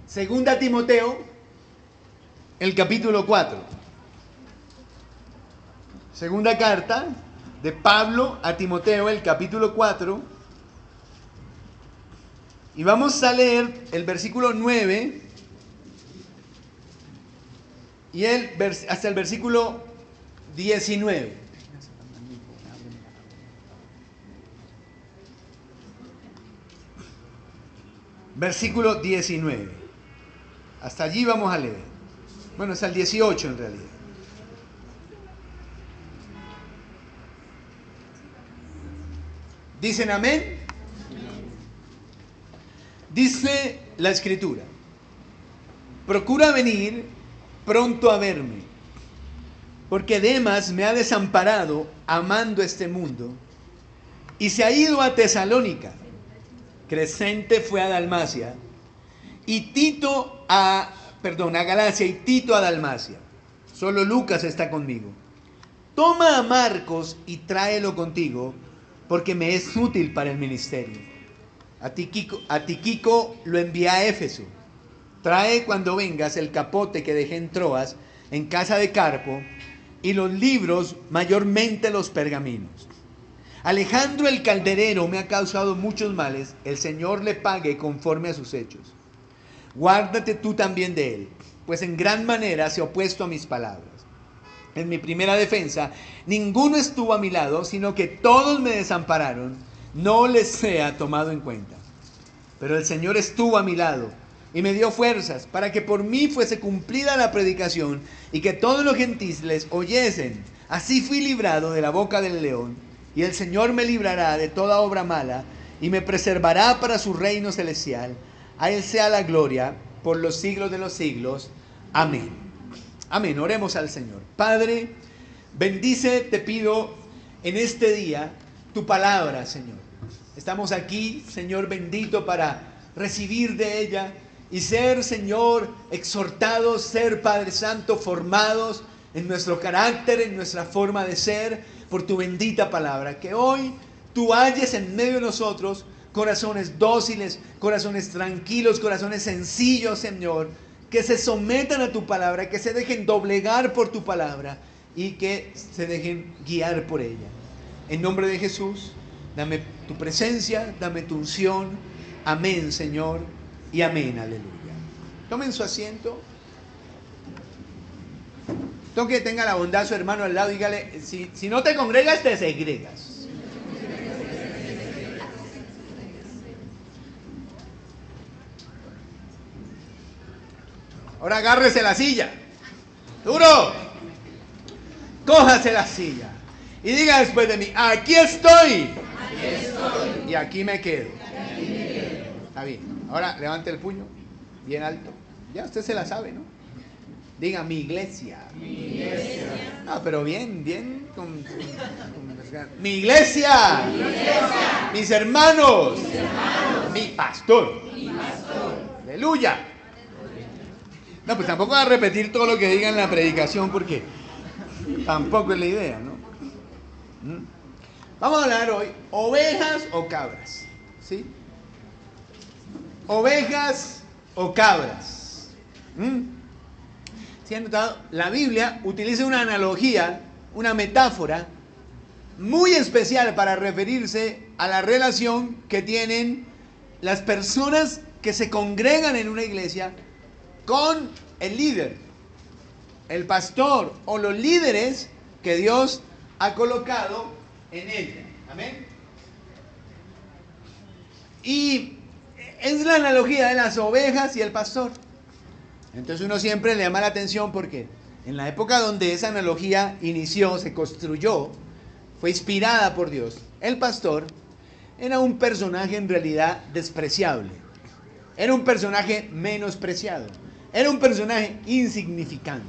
Segunda Timoteo, el capítulo 4. Segunda carta de Pablo a Timoteo, el capítulo 4. Y vamos a leer el versículo 9 y hasta el versículo 19. Versículo 19. Hasta allí vamos a leer. Bueno, hasta el 18 en realidad. ¿Dicen amén? Dice la Escritura: procura venir pronto a verme, porque Demas me ha desamparado amando este mundo y se ha ido a Tesalónica. Crescente fue a Dalmacia y Tito a Galacia y Tito a Dalmacia. Solo Lucas está conmigo. Toma a Marcos y tráelo contigo, porque me es útil para el ministerio. A Tíquico lo envié a Éfeso. Trae cuando vengas el capote que dejé en Troas, en casa de Carpo, y los libros, mayormente los pergaminos. Alejandro el calderero me ha causado muchos males, el Señor le pague conforme a sus hechos. Guárdate tú también de él, pues en gran manera se ha opuesto a mis palabras. En mi primera defensa, ninguno estuvo a mi lado, sino que todos me desampararon, no les sea tomado en cuenta. Pero el Señor estuvo a mi lado y me dio fuerzas para que por mí fuese cumplida la predicación y que todos los gentiles oyesen. Así fui librado de la boca del león. Y el Señor me librará de toda obra mala y me preservará para su reino celestial. A Él sea la gloria por los siglos de los siglos. Amén. Amén. Oremos al Señor. Padre, bendice, te pido en este día tu palabra, Señor. Estamos aquí, Señor bendito, para recibir de ella y ser, Señor, exhortados, ser, Padre Santo, formados en nuestro carácter, en nuestra forma de ser, por tu bendita palabra. Que hoy tú halles en medio de nosotros corazones dóciles, corazones tranquilos, corazones sencillos, Señor, que se sometan a tu palabra, que se dejen doblegar por tu palabra y que se dejen guiar por ella. En nombre de Jesús, dame tu presencia, dame tu unción. Amén, Señor, y amén, aleluya. Tomen su asiento. Tengo que tenga la bondad su hermano al lado, dígale, si no te congregas, te segregas. Ahora agárrese la silla. Duro. Cójase la silla. Y diga después de mí, aquí estoy. Aquí estoy. Y aquí me quedo. Está bien. Ahora levante el puño, bien alto. Ya usted se la sabe, ¿no? Diga, mi iglesia. Mi iglesia. Ah, pero bien. Mi iglesia. Mi iglesia. Mis hermanos. Mis hermanos. Mi pastor. Mi pastor. Aleluya. No, pues tampoco va a repetir todo lo que diga en la predicación porque tampoco es la idea, ¿no? Vamos a hablar hoy, ovejas o cabras, ¿sí? Ovejas o cabras. ¿Sí han notado? La Biblia utiliza una analogía, una metáfora muy especial para referirse a la relación que tienen las personas que se congregan en una iglesia con el líder, el pastor o los líderes que Dios ha colocado en ella. Amén. Y es la analogía de las ovejas y el pastor. Entonces uno siempre le llama la atención porque en la época donde esa analogía inició, se construyó, fue inspirada por Dios, el pastor era un personaje en realidad despreciable. Era un personaje menospreciado. Era un personaje insignificante.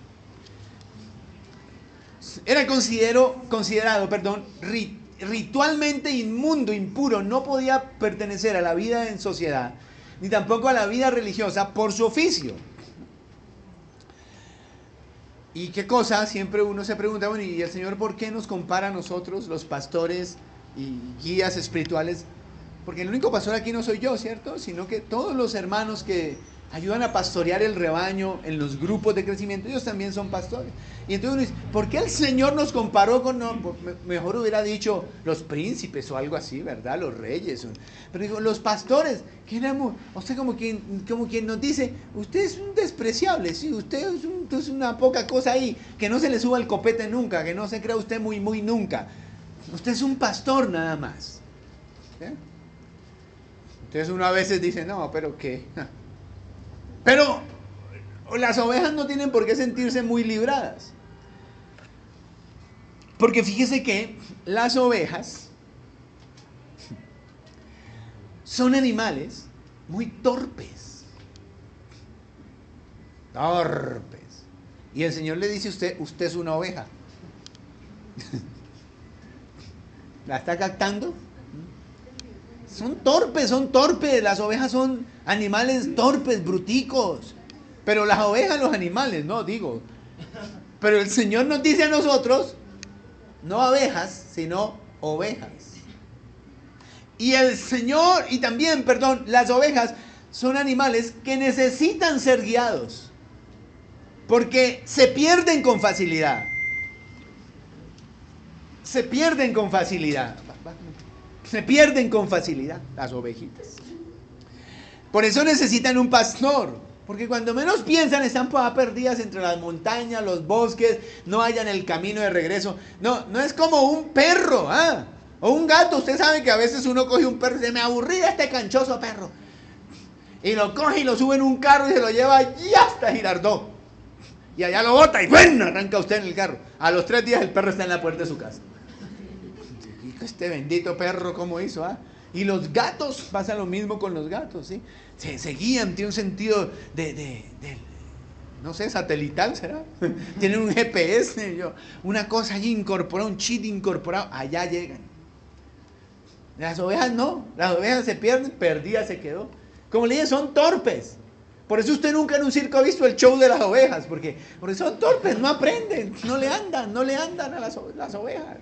Era considerado, ritualmente inmundo, impuro. No podía pertenecer a la vida en sociedad, ni tampoco a la vida religiosa por su oficio. ¿Y qué cosa? Siempre uno se pregunta, bueno, ¿y el Señor por qué nos compara a nosotros, los pastores y guías espirituales? Porque el único pastor aquí no soy yo, ¿cierto? Sino que todos los hermanos que ayudan a pastorear el rebaño en los grupos de crecimiento. Ellos también son pastores. Y entonces uno dice, ¿por qué el Señor nos comparó con, no, mejor hubiera dicho los príncipes o algo así, ¿verdad? Los reyes. Pero digo, los pastores, que éramos, usted como quien nos dice, usted es un despreciable, sí, usted es una poca cosa ahí, que no se le suba el copete nunca, que no se crea usted muy nunca. Usted es un pastor nada más. ¿Sí? Entonces uno a veces dice, no, pero ¿qué? Pero las ovejas no tienen por qué sentirse muy libradas. Porque fíjese que las ovejas son animales muy torpes. Torpes. Y el Señor le dice a usted es una oveja. ¿La está captando? Son torpes, las ovejas son animales torpes, bruticos. Pero las ovejas, los animales, no digo. Pero el Señor nos dice a nosotros, no abejas, sino ovejas. Y el Señor, y también, perdón, las ovejas son animales que necesitan ser guiados. Porque se pierden con facilidad. Se pierden con facilidad las ovejitas. Por eso necesitan un pastor, porque cuando menos piensan están perdidas entre las montañas, los bosques, no hallan el camino de regreso. No es como un perro, o un gato. Usted sabe que a veces uno coge un perro y dice, me aburrí de este canchoso perro, y lo coge y lo sube en un carro y se lo lleva allá hasta Girardot, y allá lo bota y bueno, arranca usted en el carro. A los 3 días el perro está en la puerta de su casa. Este bendito perro, ¿cómo hizo? Y los gatos, pasa lo mismo con los gatos, ¿sí? Se guían, tiene un sentido de no sé, satelital, ¿será? Tienen un GPS, una cosa allí incorporada, un chip incorporado, allá llegan. Las ovejas no, las ovejas se pierden, perdida se quedó. Como le dije, son torpes. Por eso usted nunca en un circo ha visto el show de las ovejas, porque son torpes, no aprenden, no le andan a las ovejas.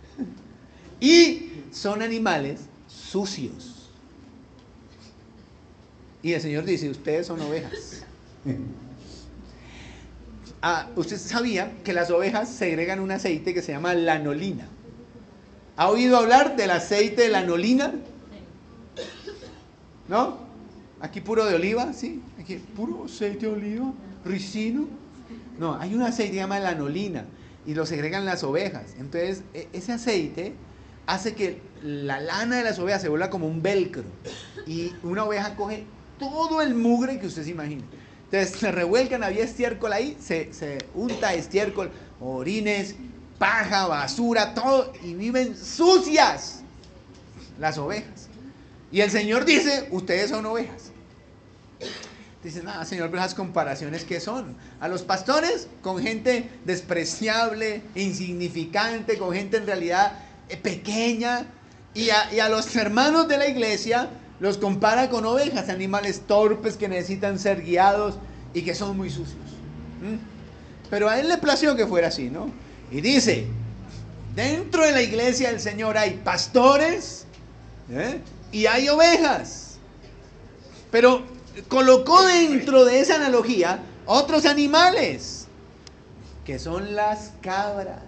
Y son animales sucios. Y el Señor dice, ustedes son ovejas. Usted sabía que las ovejas segregan un aceite que se llama lanolina. ¿Ha oído hablar del aceite de lanolina? ¿No? Aquí puro de oliva, ¿sí? Aquí puro aceite de oliva, ricino. No, hay un aceite que se llama lanolina y lo segregan las ovejas. Entonces, ese aceite hace que la lana de las ovejas se vuelva como un velcro. Y una oveja coge todo el mugre que usted se imagine. Entonces se revuelcan, había estiércol ahí, se unta estiércol, orines, paja, basura, todo, y viven sucias las ovejas. Y el Señor dice, ustedes son ovejas. Dicen, Señor, pero esas comparaciones, ¿qué son? A los pastores con gente despreciable, insignificante, con gente en realidad pequeña, y a los hermanos de la iglesia los compara con ovejas, animales torpes que necesitan ser guiados y que son muy sucios. Pero a él le plació que fuera así, ¿no? Y dice, dentro de la iglesia del Señor hay pastores y hay ovejas. Pero colocó dentro de esa analogía otros animales, que son las cabras.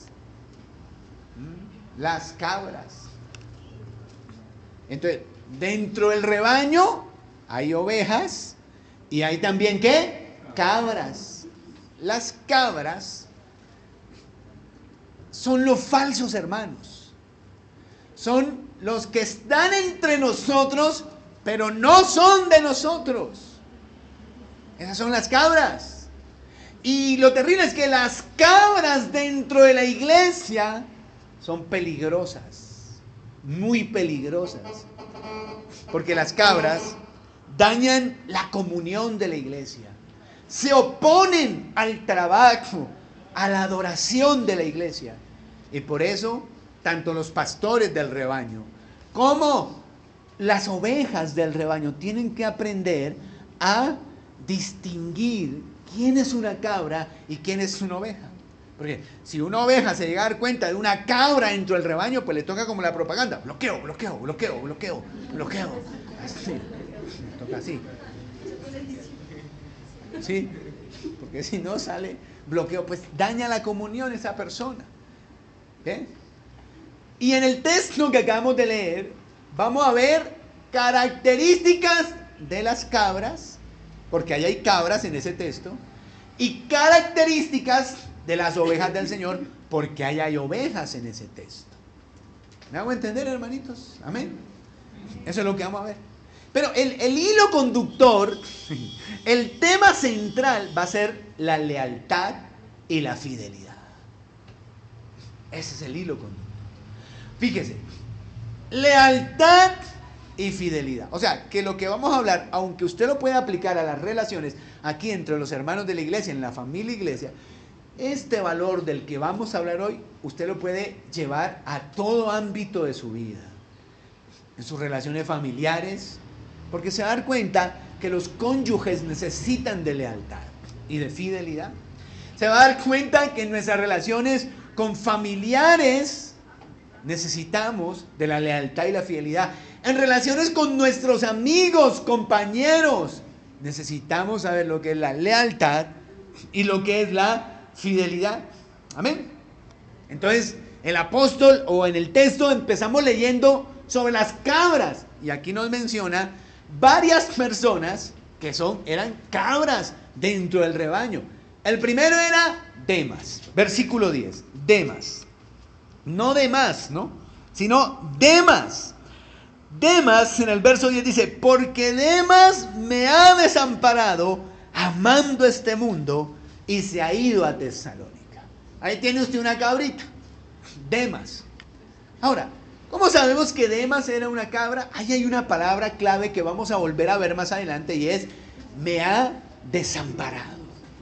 Las cabras. Entonces, dentro del rebaño hay ovejas y hay también, ¿qué? Cabras. Las cabras son los falsos hermanos. Son los que están entre nosotros, pero no son de nosotros. Esas son las cabras. Y lo terrible es que las cabras dentro de la iglesia son peligrosas, muy peligrosas, porque las cabras dañan la comunión de la iglesia, se oponen al trabajo, a la adoración de la iglesia, y por eso tanto los pastores del rebaño como las ovejas del rebaño tienen que aprender a distinguir quién es una cabra y quién es una oveja. Porque si una oveja se llega a dar cuenta de una cabra dentro del rebaño, pues le toca como la propaganda. Bloqueo. Así, le toca así. Sí, porque si no sale bloqueo, pues daña la comunión esa persona. ¿Ok? Y en el texto que acabamos de leer, vamos a ver características de las cabras, porque ahí hay cabras en ese texto, y características de las ovejas del Señor, porque ahí hay ovejas en ese texto. ¿Me hago entender, hermanitos? Amén. Eso es lo que vamos a ver. Pero el hilo conductor, el tema central va a ser la lealtad y la fidelidad. Ese es el hilo conductor. Fíjese, lealtad y fidelidad. O sea, que lo que vamos a hablar, aunque usted lo pueda aplicar a las relaciones aquí entre los hermanos de la iglesia, en la familia iglesia, este valor del que vamos a hablar hoy, usted lo puede llevar a todo ámbito de su vida. En sus relaciones familiares, porque se va a dar cuenta que los cónyuges necesitan de lealtad y de fidelidad. Se va a dar cuenta que en nuestras relaciones con familiares necesitamos de la lealtad y la fidelidad. En relaciones con nuestros amigos, compañeros, necesitamos saber lo que es la lealtad y lo que es la fidelidad. Amén. Entonces, el apóstol o en el texto empezamos leyendo sobre las cabras. Y aquí nos menciona varias personas que eran cabras dentro del rebaño. El primero era Demas, versículo 10. Demas. No Demas, ¿no? Sino Demas. Demas en el verso 10 dice, porque Demas me ha desamparado amando este mundo y se ha ido a Tesalónica. Ahí tiene usted una cabrita. Demas. Ahora, ¿cómo sabemos que Demas era una cabra? Ahí hay una palabra clave que vamos a volver a ver más adelante y es, me ha desamparado.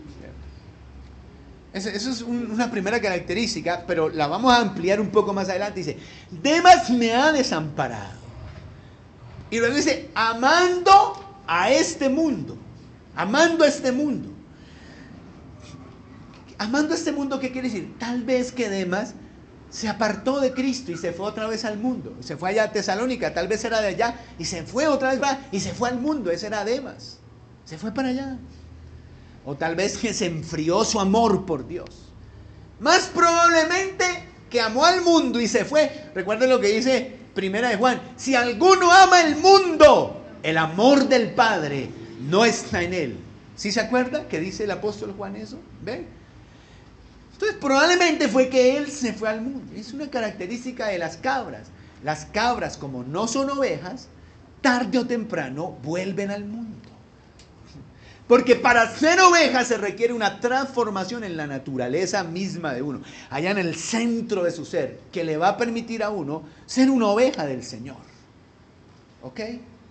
Eso es una primera característica, pero la vamos a ampliar un poco más adelante. Dice, Demas me ha desamparado. Y luego dice, amando a este mundo. Amando a este mundo. Amando a este mundo, ¿qué quiere decir? Tal vez que Demas se apartó de Cristo y se fue otra vez al mundo. Se fue allá a Tesalónica, tal vez era de allá, y se fue otra vez y se fue al mundo. Ese era Demas. Se fue para allá. O tal vez que se enfrió su amor por Dios. Más probablemente que amó al mundo y se fue. Recuerden lo que dice Primera de Juan. Si alguno ama el mundo, el amor del Padre no está en él. ¿Sí se acuerda que dice el apóstol Juan eso? ¿Ve? Entonces probablemente fue que él se fue al mundo. Es una característica de las cabras. Las cabras, como no son ovejas, tarde o temprano vuelven al mundo. Porque para ser oveja se requiere una transformación en la naturaleza misma de uno, allá en el centro de su ser, que le va a permitir a uno ser una oveja del Señor. ¿Ok?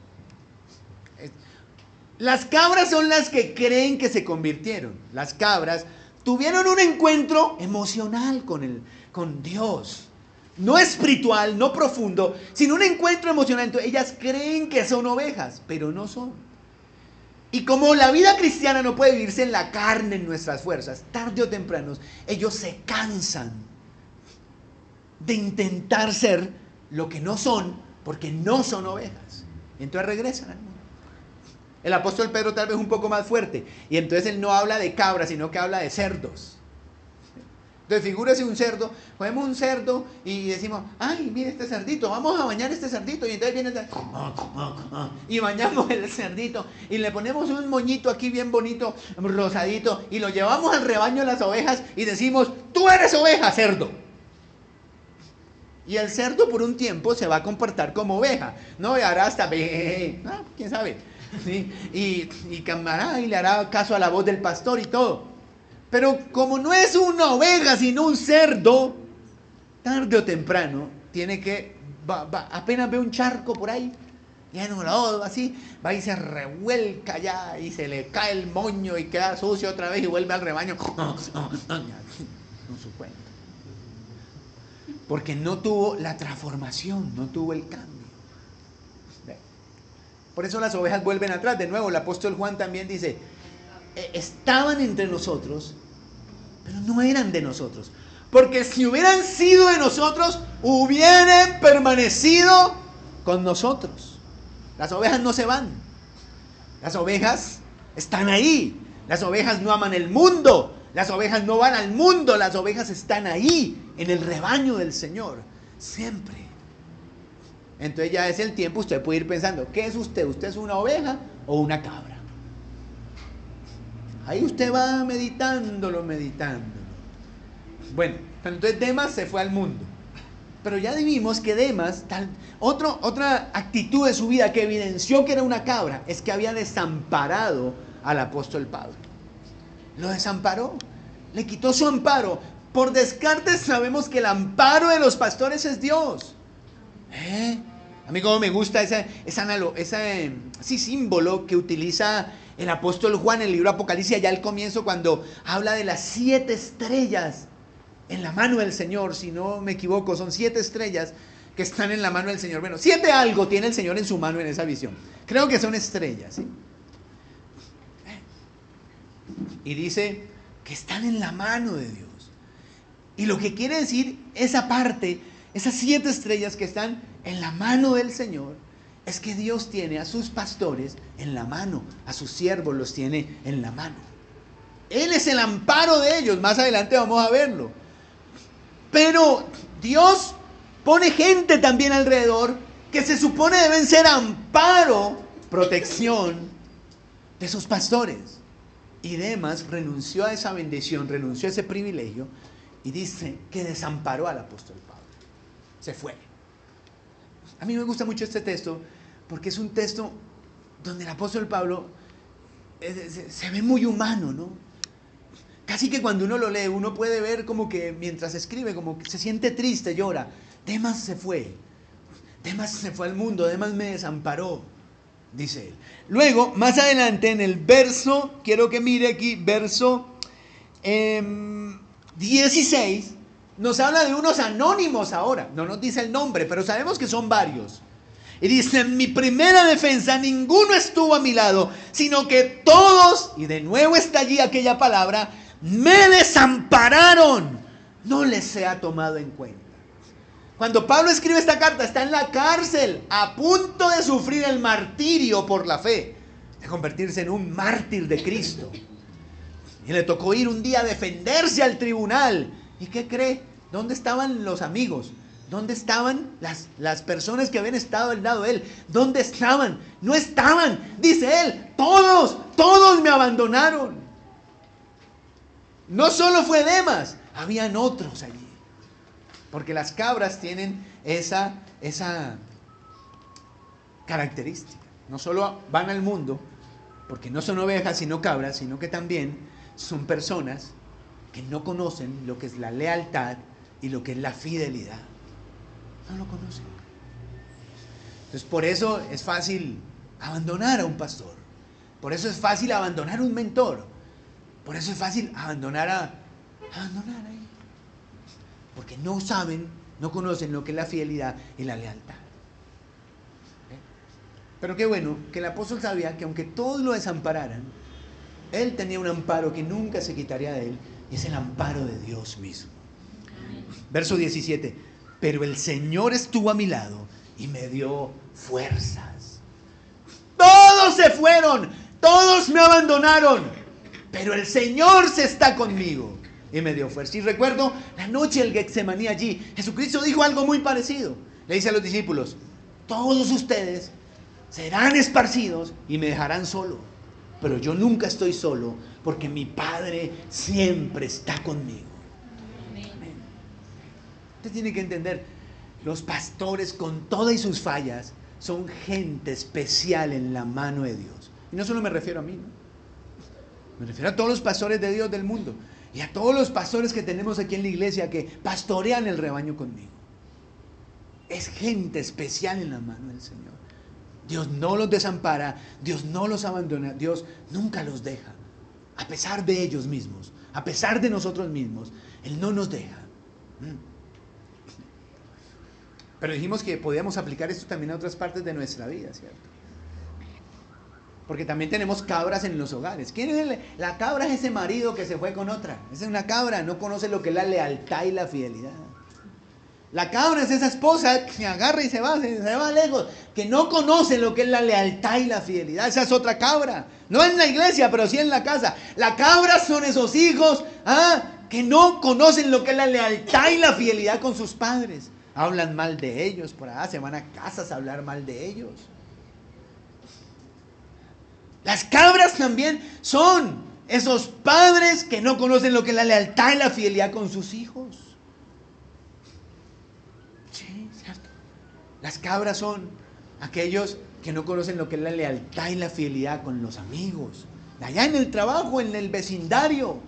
Las cabras son las que creen que se convirtieron. Las cabras tuvieron un encuentro emocional con Dios. No espiritual, no profundo, sino un encuentro emocional. Entonces, ellas creen que son ovejas, pero no son. Y como la vida cristiana no puede vivirse en la carne, en nuestras fuerzas, tarde o temprano, ellos se cansan de intentar ser lo que no son, porque no son ovejas. Entonces regresan al mundo. El apóstol Pedro tal vez un poco más fuerte, y entonces él no habla de cabras, sino que habla de cerdos. Entonces figúrese un cerdo, cogemos un cerdo y decimos, ay, mire este cerdito, vamos a bañar este cerdito. Y entonces viene y bañamos el cerdito y le ponemos un moñito aquí bien bonito, rosadito, y lo llevamos al rebaño de las ovejas y decimos, tú eres oveja, cerdo. Y el cerdo por un tiempo se va a comportar como oveja, ¿no? Y hará hasta, quién sabe, ¿sí? Y camará y le hará caso a la voz del pastor y todo. Pero como no es una oveja, sino un cerdo, tarde o temprano, tiene que, apenas ve un charco por ahí, lleno de lodo, así, va y se revuelca allá y se le cae el moño y queda sucio otra vez y vuelve al rebaño con su cuenta. Porque no tuvo la transformación, no tuvo el cambio. Por eso las ovejas vuelven atrás. De nuevo, el apóstol Juan también dice, estaban entre nosotros, pero no eran de nosotros. Porque si hubieran sido de nosotros, hubieran permanecido con nosotros. Las ovejas no se van. Las ovejas están ahí. Las ovejas no aman el mundo. Las ovejas no van al mundo. Las ovejas están ahí, en el rebaño del Señor. Siempre. Entonces ya es el tiempo, usted puede ir pensando, ¿qué es usted? ¿Usted es una oveja o una cabra? Ahí usted va meditándolo. Bueno, entonces Demas se fue al mundo. Pero ya vimos que Demas, otra actitud de su vida que evidenció que era una cabra, es que había desamparado al apóstol Pablo. Lo desamparó, le quitó su amparo. Por descarte sabemos que el amparo de los pastores es Dios. A mí como me gusta ese símbolo que utiliza el apóstol Juan en el libro Apocalipsis, allá al comienzo, cuando habla de las 7 estrellas en la mano del Señor. Si no me equivoco, son 7 estrellas que están en la mano del Señor. Bueno, 7 algo tiene el Señor en su mano en esa visión. Creo que son estrellas, ¿sí? Y dice que están en la mano de Dios. Y lo que quiere decir esa parte, esas 7 estrellas que están en la mano del Señor, es que Dios tiene a sus pastores en la mano, a sus siervos los tiene en la mano. Él es el amparo de ellos, más adelante vamos a verlo. Pero Dios pone gente también alrededor que se supone deben ser amparo, protección de sus pastores. Y Demas renunció a esa bendición, renunció a ese privilegio y dice que desamparó al apóstol Pablo. Se fue. A mí me gusta mucho este texto porque es un texto donde el apóstol Pablo se ve muy humano, ¿no? Casi que cuando uno lo lee, uno puede ver como que mientras escribe, como que se siente triste, llora. Demas se fue al mundo, Demas me desamparó, dice él. Luego, más adelante en el verso, quiero que mire aquí, verso 16, nos habla de unos anónimos ahora. No nos dice el nombre, pero sabemos que son varios. Y dice, en mi primera defensa ninguno estuvo a mi lado, sino que todos, y de nuevo está allí aquella palabra, me desampararon. No les sea tomado en cuenta. Cuando Pablo escribe esta carta, está en la cárcel, a punto de sufrir el martirio por la fe, de convertirse en un mártir de Cristo. Y le tocó ir un día a defenderse al tribunal. ¿Y qué cree? ¿Dónde estaban los amigos? ¿Dónde estaban las personas que habían estado al lado de él? ¿Dónde estaban? No estaban. Dice él, todos me abandonaron. No solo fue Demas, habían otros allí. Porque las cabras tienen esa característica. No solo van al mundo, porque no son ovejas sino cabras, sino que también son personas que no conocen lo que es la lealtad y lo que es la fidelidad. No lo conocen. Entonces por eso es fácil abandonar a un pastor. Por eso es fácil abandonar a un mentor. Por eso es fácil abandonar ahí. Porque no saben, no conocen lo que es la fidelidad y la lealtad. Pero qué bueno que el apóstol sabía que aunque todos lo desampararan, él tenía un amparo que nunca se quitaría de él, y es el amparo de Dios mismo. Verso 17, pero el Señor estuvo a mi lado y me dio fuerzas. Todos se fueron, todos me abandonaron, pero el Señor se está conmigo y me dio fuerza. Y recuerdo la noche del Getsemaní allí, Jesucristo dijo algo muy parecido. Le dice a los discípulos, todos ustedes serán esparcidos y me dejarán solo, pero yo nunca estoy solo porque mi Padre siempre está conmigo. Amén. Usted tiene que entender, los pastores con todas y sus fallas son gente especial en la mano de Dios. Y no solo me refiero a mí, ¿no? Me refiero a todos los pastores de Dios del mundo y a todos los pastores que tenemos aquí en la iglesia que pastorean el rebaño conmigo. Es gente especial en la mano del Señor. Dios no los desampara, Dios no los abandona, Dios nunca los deja. A pesar de ellos mismos, a pesar de nosotros mismos, Él no nos deja. Pero dijimos que podíamos aplicar esto también a otras partes de nuestra vida, ¿cierto? Porque también tenemos cabras en los hogares. ¿Quién es la cabra? Es ese marido que se fue con otra. Esa es una cabra, no conoce lo que es la lealtad y la fidelidad. La cabra es esa esposa que agarra y se va lejos, que no conoce lo que es la lealtad y la fidelidad. Esa es otra cabra. No en la iglesia, pero sí en la casa. La cabra son esos hijos que no conocen lo que es la lealtad y la fidelidad con sus padres. Hablan mal de ellos por allá, se van a casas a hablar mal de ellos. Las cabras también son esos padres que no conocen lo que es la lealtad y la fidelidad con sus hijos. Sí, cierto. Las cabras son aquellos que no conocen lo que es la lealtad y la fidelidad con los amigos, de allá en el trabajo, en el vecindario.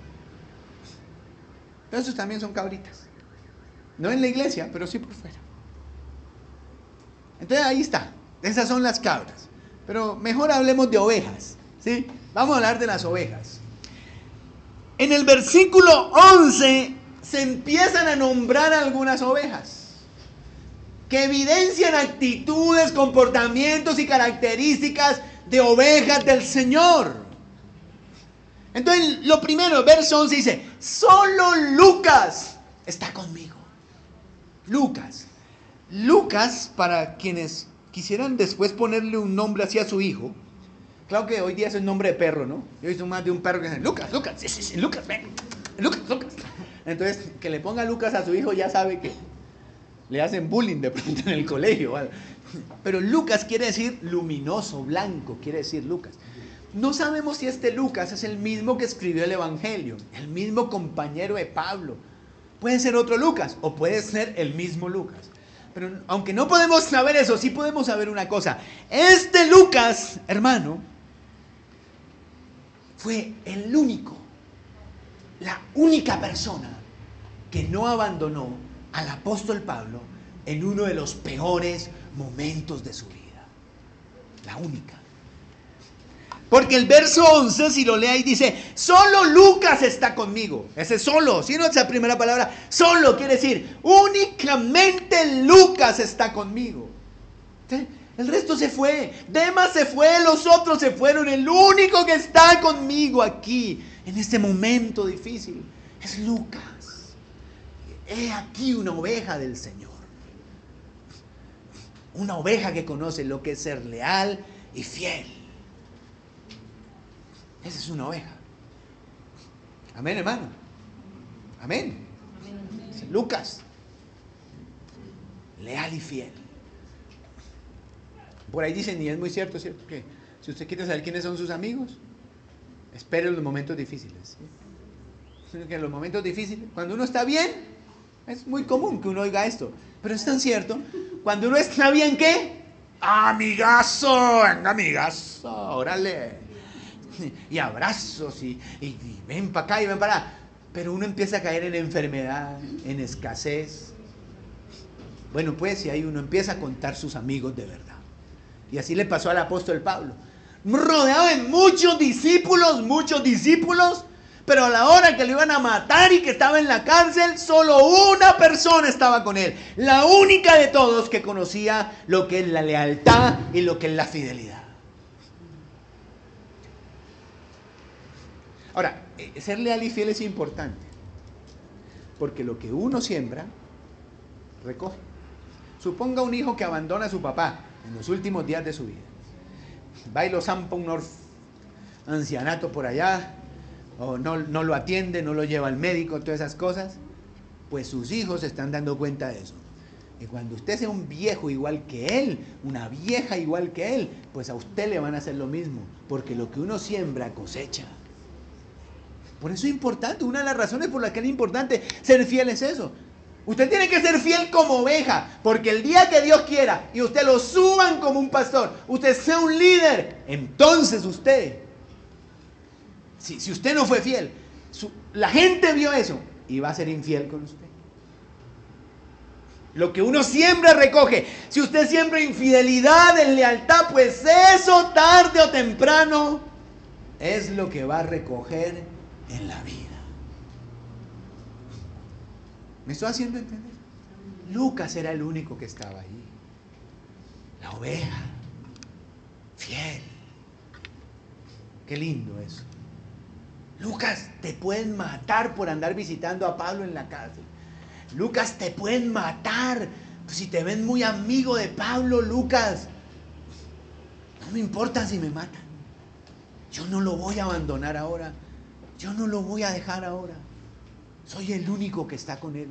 Pero esos también son cabritas. No en la iglesia, pero sí por fuera. Entonces ahí está. Esas son las cabras. Pero mejor hablemos de ovejas, ¿sí? Vamos a hablar de las ovejas. En el versículo 11 se empiezan a nombrar algunas ovejas que evidencian actitudes, comportamientos y características de ovejas del Señor. Entonces, lo primero, verso 11 dice, solo Lucas está conmigo. Lucas, para quienes quisieran después ponerle un nombre así a su hijo. Claro que hoy día es el nombre de perro, ¿no? Yo he visto más de un perro que dice, Lucas, sí, Lucas, ven, Lucas. Entonces, que le ponga Lucas a su hijo ya sabe que le hacen bullying de pronto en el colegio, ¿vale? Pero Lucas quiere decir luminoso, blanco, quiere decir Lucas. No sabemos si este Lucas es el mismo que escribió el Evangelio, el mismo compañero de Pablo. Puede ser otro Lucas o puede ser el mismo Lucas. Pero aunque no podemos saber eso, sí podemos saber una cosa. Este Lucas, hermano, fue el único, la única persona que no abandonó al apóstol Pablo en uno de los peores momentos de su vida. La única. Porque el verso 11, si lo lee ahí, dice, solo Lucas está conmigo. Ese solo, si no es la primera palabra, solo quiere decir, únicamente Lucas está conmigo. ¿Sí? El resto se fue, Demas se fue, los otros se fueron. El único que está conmigo aquí, en este momento difícil, es Lucas. He aquí una oveja del Señor. Una oveja que conoce lo que es ser leal y fiel. Esa es una oveja. Amén, hermano. Amén. Es Lucas. Leal y fiel. Por ahí dicen, y es muy cierto, que si usted quiere saber quiénes son sus amigos, espere los momentos difíciles. ¿Sí? Que en los momentos difíciles, cuando uno está bien, es muy común que uno oiga esto. Pero es tan cierto, cuando uno está bien, ¿qué? Amigazo, venga, amigazo, órale. Y abrazos y ven para acá y ven para allá. Pero uno empieza a caer en enfermedad, en escasez. Bueno, pues y ahí uno empieza a contar sus amigos de verdad. Y así le pasó al apóstol Pablo. Rodeado de muchos discípulos, pero a la hora que lo iban a matar y que estaba en la cárcel, solo una persona estaba con él. La única de todos que conocía lo que es la lealtad y lo que es la fidelidad. Ahora, ser leal y fiel es importante, porque lo que uno siembra, recoge. Suponga un hijo que abandona a su papá en los últimos días de su vida. Va y lo zampa un ancianato por allá, o no lo atiende, no lo lleva al médico, todas esas cosas. Pues sus hijos se están dando cuenta de eso. Y cuando usted sea un viejo igual que él, una vieja igual que él, pues a usted le van a hacer lo mismo, porque lo que uno siembra cosecha. Por eso es importante, una de las razones por las que es importante ser fiel es eso. Usted tiene que ser fiel como oveja, porque el día que Dios quiera y usted lo suban como un pastor, usted sea un líder, entonces usted, si usted no fue fiel, la gente vio eso y va a ser infiel con usted. Lo que uno siembra recoge. Si usted siembra infidelidad, deslealtad, pues eso tarde o temprano es lo que va a recoger en la vida. ¿Me estoy haciendo entender? Lucas era el único que estaba ahí. La oveja. Fiel. Qué lindo eso. Lucas, te pueden matar por andar visitando a Pablo en la cárcel. Lucas, te pueden matar. Pues si te ven muy amigo de Pablo, Lucas, no me importa si me matan. Yo no lo voy a abandonar ahora. Yo no lo voy a dejar ahora. Soy el único que está con él.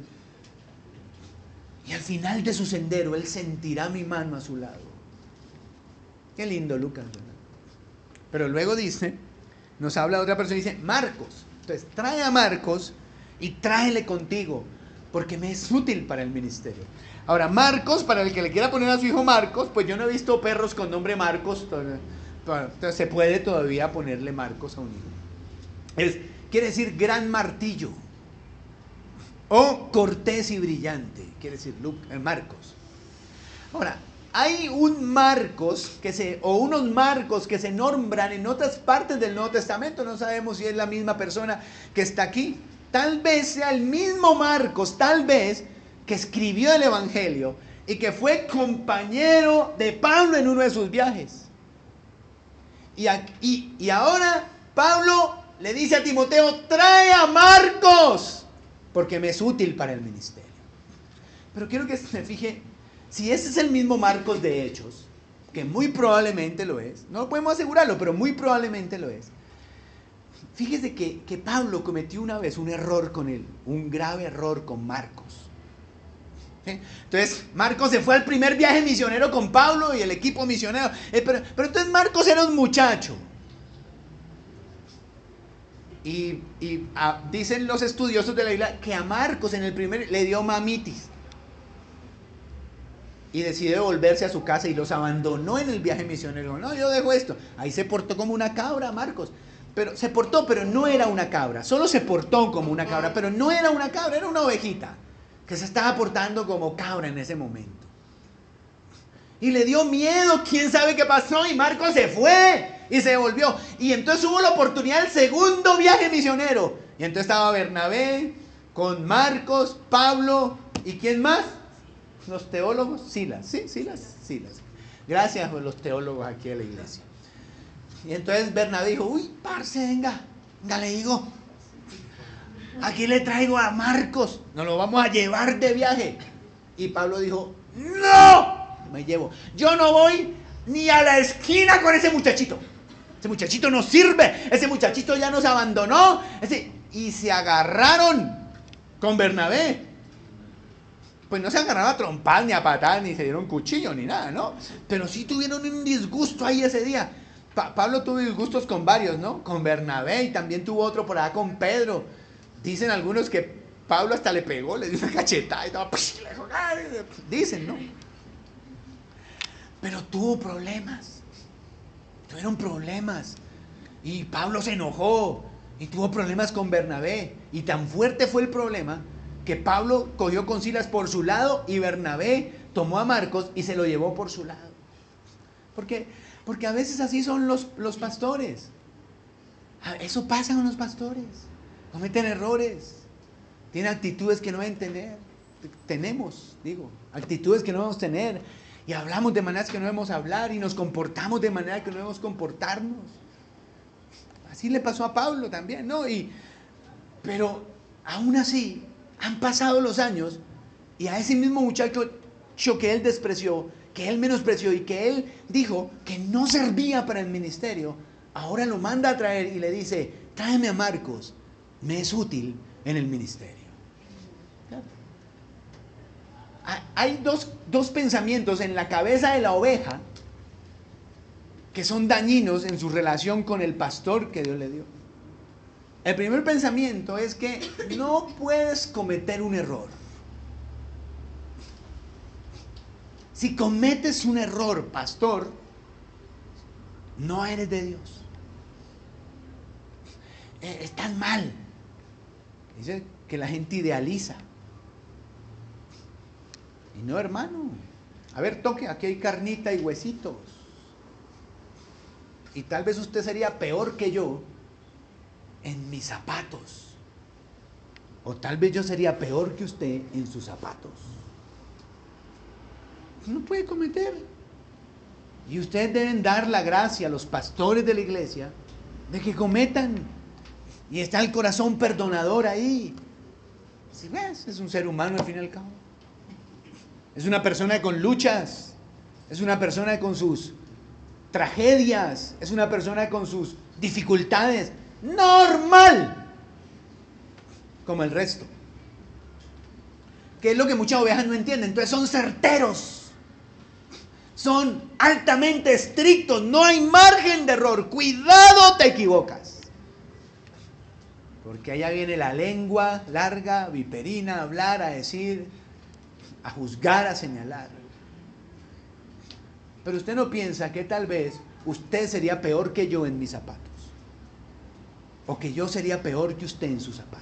Y al final de su sendero, él sentirá mi mano a su lado. Qué lindo Lucas, ¿verdad? Pero luego dice, nos habla de otra persona y dice, Marcos. Entonces, trae a Marcos y tráele contigo, porque me es útil para el ministerio. Ahora, Marcos, para el que le quiera poner a su hijo Marcos, pues yo no he visto perros con nombre Marcos, entonces se puede todavía ponerle Marcos a un hijo. Quiere decir gran martillo, o cortés y brillante, quiere decir Marcos. Ahora, hay un Marcos o unos Marcos que se nombran en otras partes del Nuevo Testamento. No sabemos si es la misma persona que está aquí. Tal vez sea el mismo Marcos, tal vez, que escribió el Evangelio y que fue compañero de Pablo en uno de sus viajes. Y ahora Pablo le dice a Timoteo, trae a Marcos, porque me es útil para el ministerio. Pero quiero que se fije, si ese es el mismo Marcos de Hechos, que muy probablemente lo es, no podemos asegurarlo, pero muy probablemente lo es. Fíjese que Pablo cometió una vez un error con él, un grave error con Marcos. ¿Sí? Entonces Marcos se fue al primer viaje misionero con Pablo y el equipo misionero. Pero entonces Marcos era un muchacho. Y dicen los estudiosos de la Biblia que a Marcos en el primer le dio mamitis. Y decidió volverse a su casa y los abandonó en el viaje misionero. No, yo dejo esto. Ahí se portó como una cabra, Marcos. Pero se portó, pero no era una cabra. Solo se portó como una cabra, pero no era una cabra, era una ovejita que se estaba portando como cabra en ese momento. Y le dio miedo, quién sabe qué pasó, y Marcos se fue y se volvió. Y entonces hubo la oportunidad del segundo viaje misionero. Y entonces estaba Bernabé con Marcos, Pablo, ¿y quién más? Los teólogos, Silas. ¿Sí? Silas. Gracias a los teólogos aquí de la iglesia. Y entonces Bernabé dijo, uy, parce, venga, le digo, aquí le traigo a Marcos, nos lo vamos a llevar de viaje. Y Pablo dijo, no, me llevo. Yo no voy ni a la esquina con ese muchachito. Ese muchachito no sirve, ese muchachito ya nos abandonó. Y se agarraron con Bernabé. Pues no se agarraron a trompar, ni a patar, ni se dieron cuchillo, ni nada, ¿no? Pero sí tuvieron un disgusto ahí ese día. Pablo tuvo disgustos con varios, ¿no? Con Bernabé, y también tuvo otro por allá con Pedro. Dicen algunos que Pablo hasta le pegó, le dio una cachetada y todo. Dicen, ¿no? Pero tuvo problemas. Tuvieron problemas. Y Pablo se enojó y tuvo problemas con Bernabé. Y tan fuerte fue el problema que Pablo cogió con Silas por su lado y Bernabé tomó a Marcos y se lo llevó por su lado. Porque a veces así son los pastores. Eso pasa con los pastores. Cometen errores. Tienen actitudes que no deben tener. Tenemos, actitudes que no debemos tener. Y hablamos de maneras que no debemos hablar. Y nos comportamos de manera que no debemos comportarnos. Así le pasó a Pablo también, ¿no? Pero aún así, han pasado los años. Y a ese mismo muchacho que él despreció, que él menospreció y que él dijo que no servía para el ministerio, ahora lo manda a traer y le dice, tráeme a Marcos, me es útil en el ministerio. Hay dos pensamientos en la cabeza de la oveja que son dañinos en su relación con el pastor que Dios le dio. El primer pensamiento es que no puedes cometer un error. Si cometes un error, pastor, no eres de Dios. Estás mal. Dice que la gente idealiza. Y no, hermano. A ver, toque, aquí hay carnita y huesitos. Y tal vez usted sería peor que yo en mis zapatos. O tal vez yo sería peor que usted en sus zapatos. No puede cometer. Y ustedes deben dar la gracia a los pastores de la iglesia de que cometan. Y está el corazón perdonador ahí. Si ves, es un ser humano al fin y al cabo. Es una persona con luchas, es una persona con sus tragedias, es una persona con sus dificultades, normal, como el resto. Que es lo que muchas ovejas no entienden. Entonces son certeros, son altamente estrictos, no hay margen de error. Cuidado, te equivocas. Porque allá viene la lengua larga, viperina, a hablar, a decir, a juzgar, a señalar. Pero usted no piensa que tal vez usted sería peor que yo en mis zapatos. O que yo sería peor que usted en sus zapatos.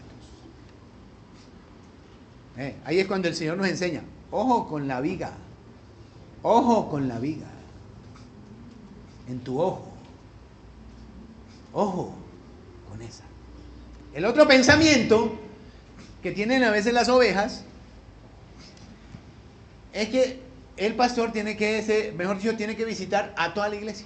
Ahí es cuando el Señor nos enseña, ojo con la viga, ojo con la viga, en tu ojo, ojo con esa. El otro pensamiento que tienen a veces las ovejas es que el pastor tiene que, mejor dicho, tiene que visitar a toda la iglesia.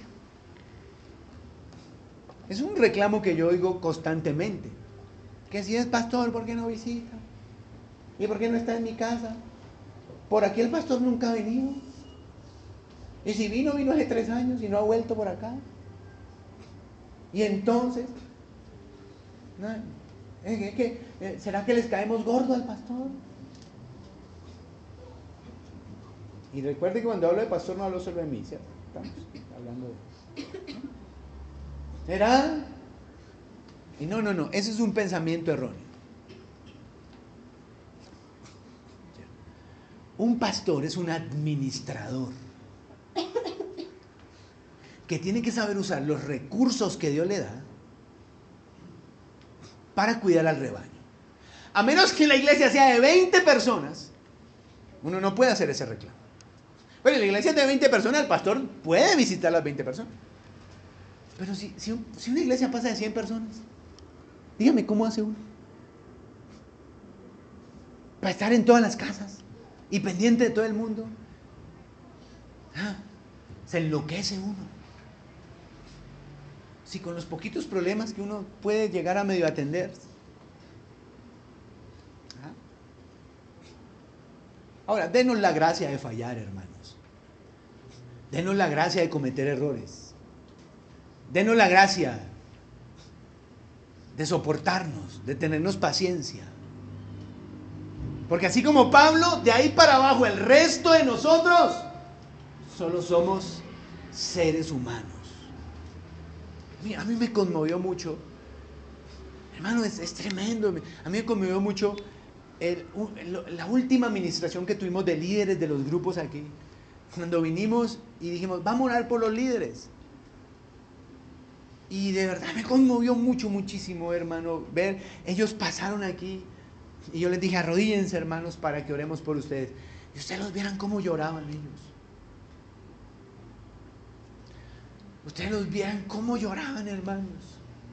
Es un reclamo que yo oigo constantemente, que si es pastor, ¿por qué no visita? ¿Y por qué no está en mi casa? Por aquí el pastor nunca ha venido. Y si vino hace 3 años y no ha vuelto por acá. Y entonces, no, ¿será que les caemos gordo al pastor? Y recuerde que cuando hablo de pastor no hablo solo de mí, ¿cierto? Estamos hablando de... ¿Será? Y no, ese es un pensamiento erróneo. Un pastor es un administrador que tiene que saber usar los recursos que Dios le da para cuidar al rebaño. A menos que la iglesia sea de 20 personas, uno no puede hacer ese reclamo. Bueno, la iglesia es de 20 personas, el pastor puede visitar las 20 personas. Pero si una iglesia pasa de 100 personas, dígame, ¿cómo hace uno? Para estar en todas las casas y pendiente de todo el mundo. Se enloquece uno. Si con los poquitos problemas que uno puede llegar a medio atender. Ahora, denos la gracia de fallar, hermanos. Denos la gracia de cometer errores. Denos la gracia de soportarnos, de tenernos paciencia. Porque así como Pablo, de ahí para abajo, el resto de nosotros solo somos seres humanos. A mí me conmovió mucho, hermano, es tremendo. A mí me conmovió mucho la última administración que tuvimos de líderes de los grupos aquí. Cuando vinimos y dijimos, vamos a orar por los líderes. Y de verdad me conmovió muchísimo, hermano, ver, ellos pasaron aquí. Y yo les dije, arrodíllense, hermanos, para que oremos por ustedes. Y ustedes los vieran cómo lloraban ellos. Ustedes los vieran cómo lloraban, hermanos.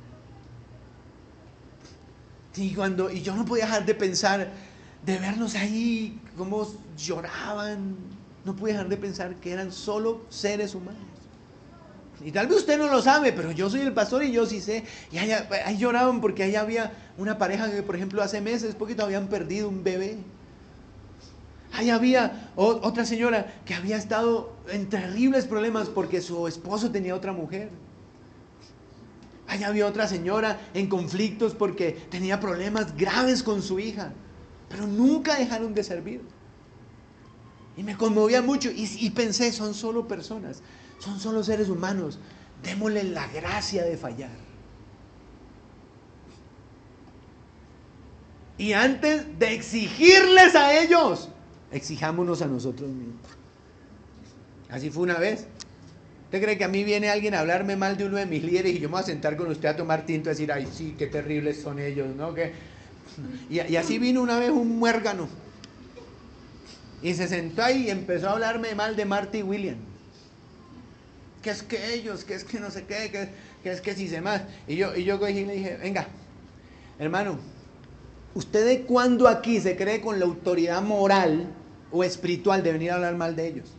Y yo no podía dejar de pensar, de verlos ahí, cómo lloraban. No podía dejar de pensar que eran solo seres humanos. Y tal vez usted no lo sabe, pero yo soy el pastor y yo sí sé. Y ahí lloraban porque ahí había una pareja que, por ejemplo, hace meses, poquito, habían perdido un bebé. Ahí había otra señora que había estado en terribles problemas porque su esposo tenía otra mujer. Ahí había otra señora en conflictos porque tenía problemas graves con su hija. Pero nunca dejaron de servir. Y me conmovía mucho y pensé, son solo personas. Son solo seres humanos. Démosle la gracia de fallar. Y antes de exigirles a ellos, exijámonos a nosotros mismos. Así fue una vez. ¿Usted cree que a mí viene alguien a hablarme mal de uno de mis líderes y yo me voy a sentar con usted a tomar tinto y decir, ay sí, qué terribles son ellos, ¿no? Y así vino una vez un muérgano. Y se sentó ahí y empezó a hablarme mal de Marty William. Que es que ellos, que es que no sé qué, que es que si se más. Y yo cogí y le dije, venga, hermano, ¿usted de cuándo aquí se cree con la autoridad moral o espiritual de venir a hablar mal de ellos?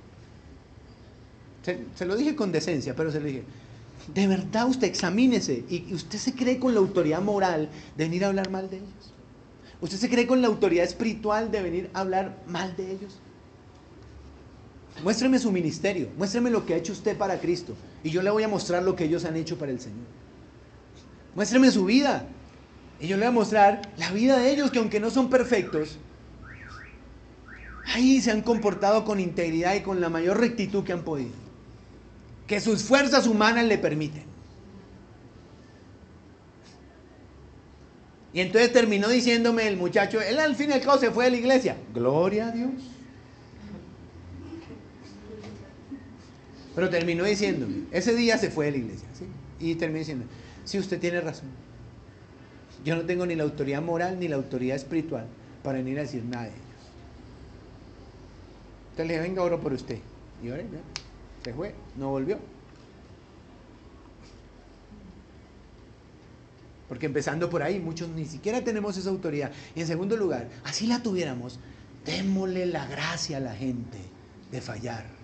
Se lo dije con decencia, pero se lo dije, de verdad usted examínese y usted se cree con la autoridad moral de venir a hablar mal de ellos. ¿Usted se cree con la autoridad espiritual de venir a hablar mal de ellos? Muéstreme su ministerio, muéstreme lo que ha hecho usted para Cristo y yo le voy a mostrar lo que ellos han hecho para el Señor. Muéstreme su vida y yo le voy a mostrar la vida de ellos, que aunque no son perfectos, ahí se han comportado con integridad y con la mayor rectitud que han podido, que sus fuerzas humanas le permiten. Y entonces terminó diciéndome el muchacho, él al fin y al cabo se fue de la iglesia. Gloria a Dios. Pero terminó diciéndome, ese día se fue de la iglesia, ¿sí? Y terminó diciendo, sí, usted tiene razón. Yo no tengo ni la autoridad moral ni la autoridad espiritual para venir a decir nada de ellos. Entonces le dije, venga, oro por usted. Y ahora se fue, no volvió. Porque empezando por ahí, muchos ni siquiera tenemos esa autoridad. Y en segundo lugar, así la tuviéramos, démosle la gracia a la gente de fallar.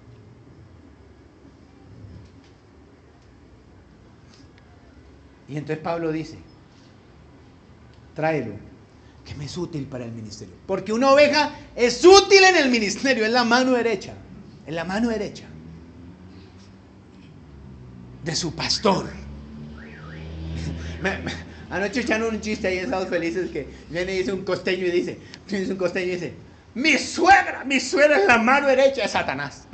Y entonces Pablo dice, tráelo, que me es útil para el ministerio. Porque una oveja es útil en el ministerio, es la mano derecha, es la mano derecha de su pastor. Anoche echaron un chiste ahí en Estados Felices que viene y dice un costeño y dice, mi suegra es la mano derecha de Satanás.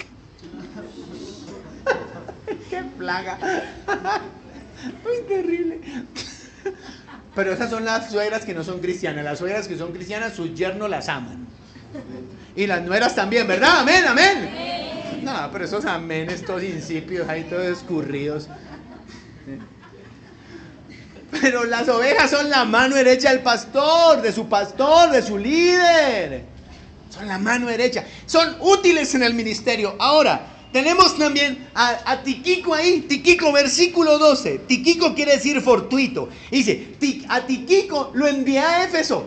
¡Qué plaga! Muy terrible. Pero esas son las suegras que no son cristianas. Las suegras que son cristianas, sus yernos las aman. Y las nueras también, ¿verdad? Amén, amén. No, pero esos amenes todos incipios, ahí todos escurridos. Pero las ovejas son la mano derecha del pastor, de su líder. Son la mano derecha. Son útiles en el ministerio. Ahora, tenemos también a Tíquico ahí. Tíquico, versículo 12. Tíquico quiere decir fortuito. Dice, a Tíquico lo envié a Éfeso.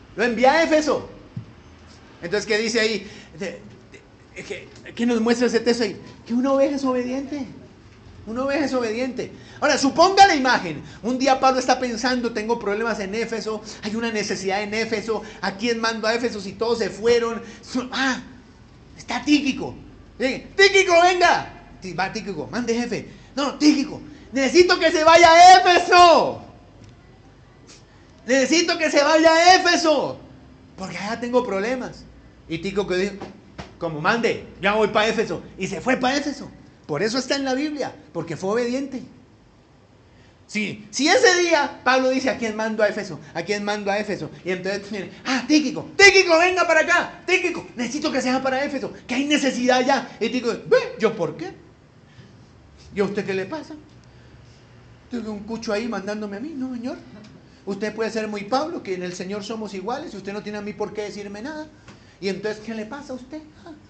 Entonces, ¿qué dice ahí? ¿Qué nos muestra ese texto ahí? Que una oveja es obediente. Una oveja es obediente. Ahora, suponga la imagen. Un día Pablo está pensando, tengo problemas en Éfeso, hay una necesidad en Éfeso, ¿a quién mando a Éfeso si todos se fueron? Está Tíquico. Tíquico, venga. Va Tíquico, mande jefe. No, Tíquico, necesito que se vaya a Éfeso. Necesito que se vaya a Éfeso, porque allá tengo problemas. Y Tíquico dijo, como mande, ya voy para Éfeso. Y se fue para Éfeso. Por eso está en la Biblia, porque fue obediente. Si ese día Pablo dice, ¿a quién mando a Éfeso? ¿A quién mando a Éfeso? Y entonces miren, Tíquico, venga para acá. Tíquico, necesito que sea para Éfeso, que hay necesidad allá. Y Tíquico, ¿yo por qué? ¿Y a usted qué le pasa? Tengo un cucho ahí mandándome a mí, no, señor. Usted puede ser muy Pablo, que en el Señor somos iguales, y usted no tiene a mí por qué decirme nada. Y entonces, ¿qué le pasa a usted?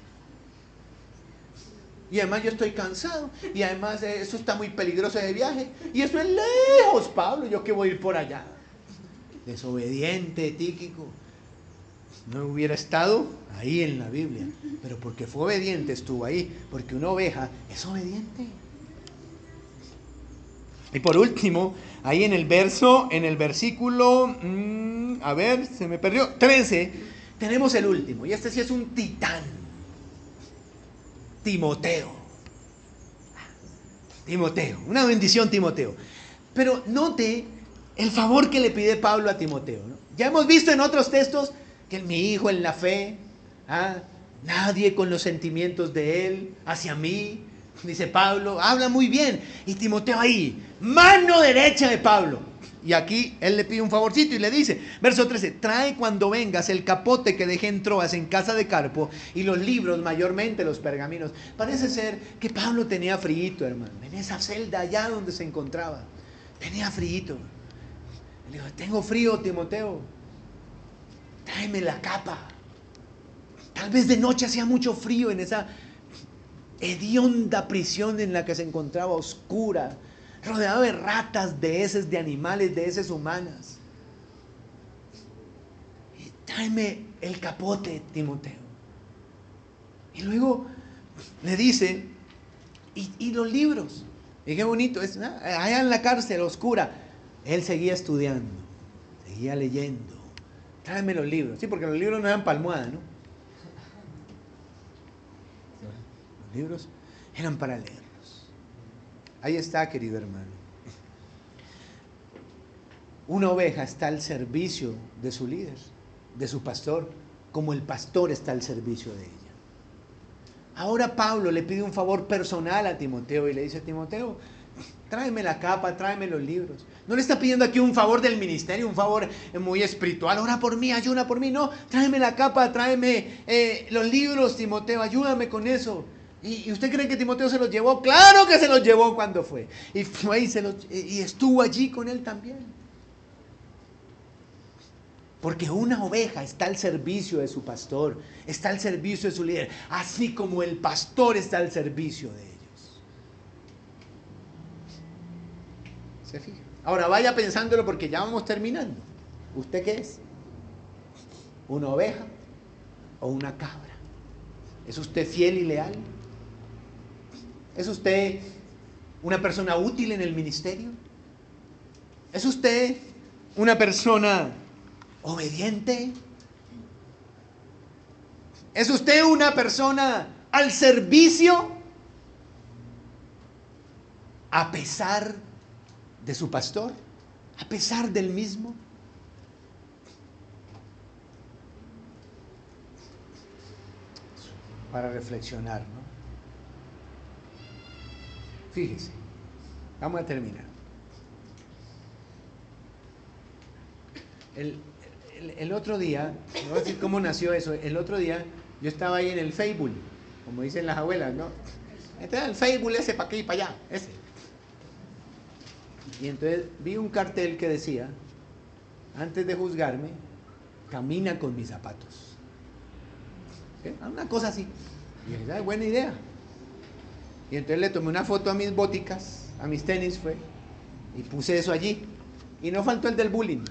Y además yo estoy cansado. Y además eso está muy peligroso de viaje. Y eso es lejos, Pablo. ¿Yo qué voy a ir por allá? Desobediente, Tíquico. No hubiera estado ahí en la Biblia. Pero porque fue obediente estuvo ahí. Porque una oveja es obediente. Y por último, ahí en el versículo, se me perdió, 13, tenemos el último. Y este sí es un titán. Timoteo, una bendición Timoteo. Pero note el favor que le pide Pablo a Timoteo, ¿no? Ya hemos visto en otros textos que mi hijo en la fe, nadie con los sentimientos de él hacia mí, dice Pablo, habla muy bien. Y Timoteo ahí, mano derecha de Pablo. Y aquí él le pide un favorcito y le dice, verso 13, trae cuando vengas el capote que dejé en Troas en casa de Carpo y los libros, mayormente los pergaminos. Parece ser que Pablo tenía frío, hermano, en esa celda allá donde se encontraba. Tenía frío. Le dijo, tengo frío, Timoteo, tráeme la capa. Tal vez de noche hacía mucho frío en esa hedionda prisión en la que se encontraba, oscura, rodeado de ratas, de heces de animales, de heces humanas. Y tráeme el capote, Timoteo. Y luego le dice, y los libros. Y qué bonito, allá en la cárcel oscura, él seguía estudiando, seguía leyendo, Tráeme los libros. Sí, porque los libros no eran para almohada, ¿no? Los libros eran para leerlos. Ahí está, querido hermano. Una oveja está al servicio de su líder, de su pastor, como el pastor está al servicio de ella. Ahora Pablo le pide un favor personal a Timoteo y le dice: Timoteo, tráeme la capa, tráeme los libros. No le está pidiendo aquí un favor del ministerio, un favor muy espiritual. Ora por mí, ayuda por mí. No, tráeme la capa, tráeme los libros, Timoteo, ayúdame con eso. ¿Y usted cree que Timoteo se los llevó? Claro que se los llevó cuando fue. Y fue y estuvo allí con él también. Porque una oveja está al servicio de su pastor, está al servicio de su líder, así como el pastor está al servicio de ellos. ¿Se fija? Ahora vaya pensándolo porque ya vamos terminando. ¿Usted qué es? ¿Una oveja o una cabra? ¿Es usted fiel y leal? ¿Es usted una persona útil en el ministerio? ¿Es usted una persona obediente? ¿Es usted una persona al servicio a pesar de su pastor? ¿A pesar del mismo? Para reflexionar, ¿no? Fíjese, vamos a terminar. El otro día, no voy a decir cómo nació eso, el otro día yo estaba ahí en el Facebook, como dicen las abuelas, ¿no? Entonces el Facebook ese para aquí y para allá, ese. Y entonces vi un cartel que decía: antes de juzgarme, camina con mis zapatos. ¿Sí? Una cosa así. Y dije: ¿sabes? Buena idea. Y entonces le tomé una foto a mis boticas, a mis tenis fue, y puse eso allí. Y no faltó el del bullying.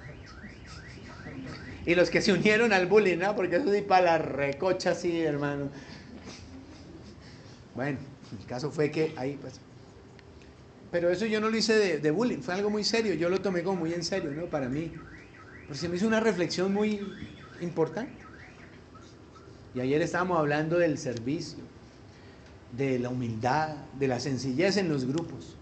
Y los que se unieron al bullying, ¿no? Porque eso sí para la recocha, sí, hermano. Bueno, el caso fue que ahí, pues. Pero eso yo no lo hice de bullying, fue algo muy serio. Yo lo tomé como muy en serio, ¿no? Para mí. Porque se me hizo una reflexión muy importante. Y ayer estábamos hablando del servicio, de la humildad, de la sencillez en los grupos.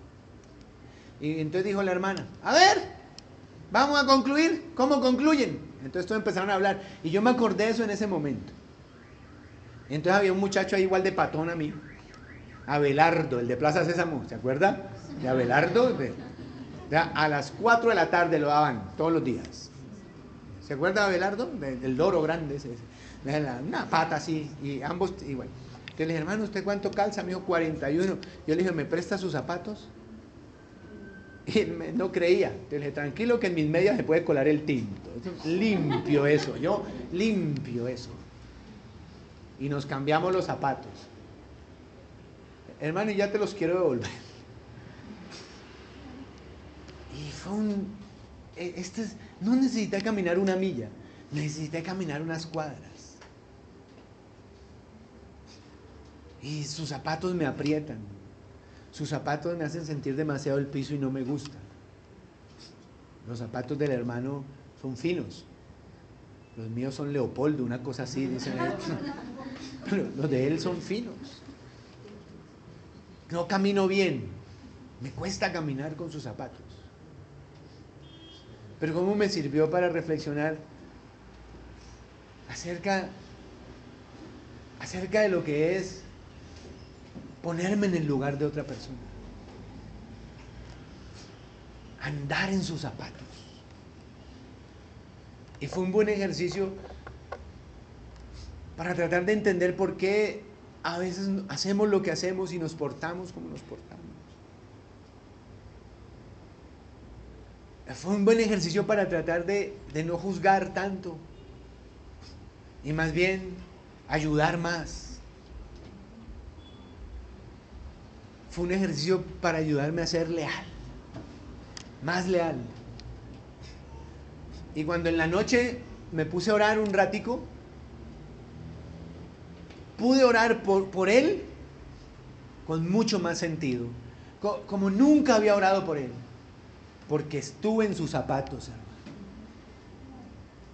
Y entonces dijo la hermana: a ver, vamos a concluir. ¿Cómo concluyen? Entonces todos empezaron a hablar. Y yo me acordé de eso en ese momento. Entonces había un muchacho ahí igual de patón a mí, Abelardo, el de Plaza Sésamo, ¿se acuerda? De Abelardo. A las 4 de la tarde lo daban todos los días. ¿Se acuerda de Abelardo? Del loro grande ese. Una pata así. Y ambos igual. Entonces le dije: hermano, ¿usted cuánto calza? Me dijo: 41. Yo le dije: ¿me presta sus zapatos? Y él no creía. Entonces le dije: tranquilo que en mis medias se puede colar el tinto. Limpio eso, yo limpio eso. Y nos cambiamos los zapatos. Hermano, y ya te los quiero devolver. Y fue no necesité caminar una milla, necesité caminar unas cuadras. Y sus zapatos me aprietan. Sus zapatos me hacen sentir demasiado el piso y no me gusta. Los zapatos del hermano son finos. Los míos son Leopoldo, una cosa así, dicen ellos. Pero los de él son finos. No camino bien. Me cuesta caminar con sus zapatos. Pero cómo me sirvió para reflexionar acerca de lo que es ponerme en el lugar de otra persona. Andar en sus zapatos. Y fue un buen ejercicio para tratar de entender por qué a veces hacemos lo que hacemos y nos portamos como nos portamos. Fue un buen ejercicio para tratar de no juzgar tanto y más bien ayudar más. Fue un ejercicio para ayudarme a ser leal, más leal. Y cuando en la noche me puse a orar un ratico, pude orar por él con mucho más sentido, como nunca había orado por él, porque estuve en sus zapatos, hermano.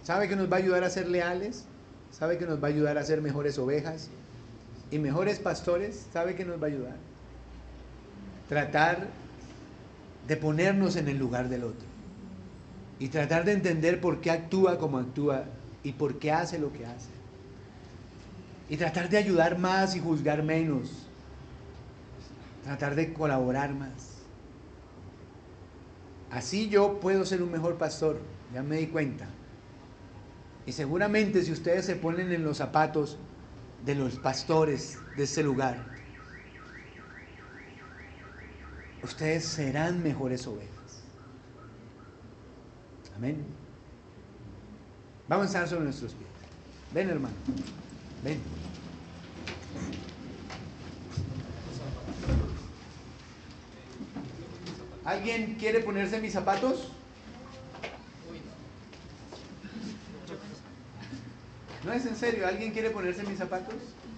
¿Sabe que nos va a ayudar a ser leales? ¿Sabe que nos va a ayudar a ser mejores ovejas y mejores pastores? ¿Sabe que nos va a ayudar? Tratar de ponernos en el lugar del otro y tratar de entender por qué actúa como actúa y por qué hace lo que hace. Y tratar de ayudar más y juzgar menos. Tratar de colaborar más. Así yo puedo ser un mejor pastor, ya me di cuenta. Y seguramente si ustedes se ponen en los zapatos de los pastores de este lugar, ustedes serán mejores ovejas. Amén. Vamos a estar sobre nuestros pies. Ven, hermano. Ven. ¿Alguien quiere ponerse mis zapatos? No es en serio, ¿alguien quiere ponerse mis zapatos?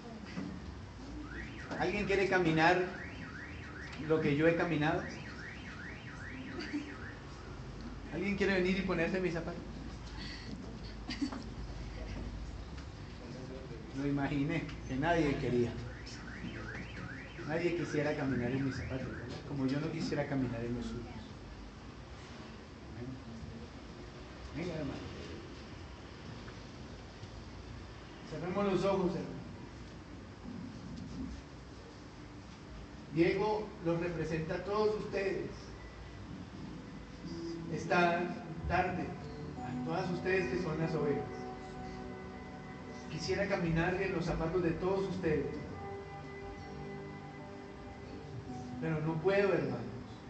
¿Alguien quiere caminar lo que yo he caminado? ¿Alguien quiere venir y ponerse mis zapatos? Lo imaginé, que nadie quería. Nadie quisiera caminar en mis zapatos, ¿verdad? Como yo no quisiera caminar en los suyos. Venga, hermano. Cerremos los ojos, hermano. Diego los representa a todos ustedes. Esta tarde, a todas ustedes que son las ovejas. Quisiera caminar en los zapatos de todos ustedes. Pero no puedo, hermanos.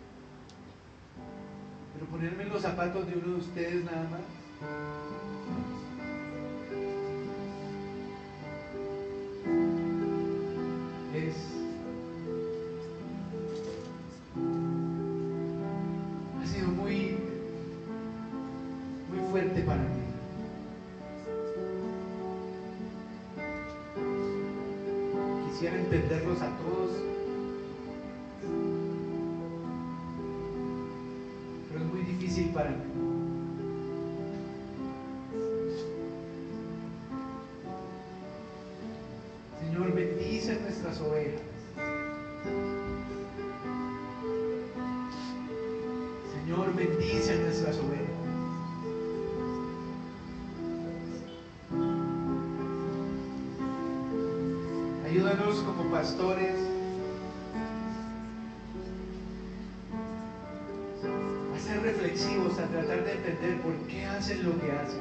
Pero ponerme en los zapatos de uno de ustedes nada más. Ha sido muy fuerte para mí. Quisiera entenderlos a todos, pero es muy difícil para mí. Señor, bendice nuestras ovejas. Señor, bendice nuestras ovejas. Ayúdanos como pastores a ser reflexivos, a tratar de entender por qué hacen lo que hacen.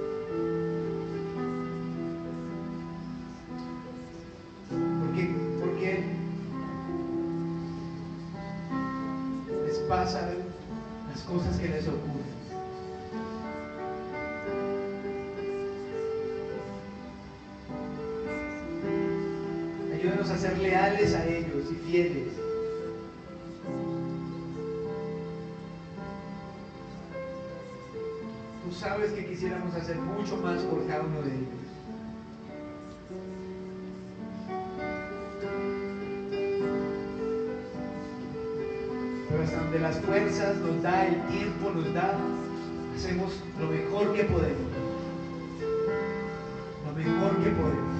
¿Por qué les pasan las cosas que les ocurren? Ayúdanos a ser leales a ellos y fieles. Tú sabes que quisiéramos hacer mucho más por cada uno de ellos. Pero hasta donde las fuerzas nos da, el tiempo nos da, hacemos lo mejor que podemos. Lo mejor que podemos.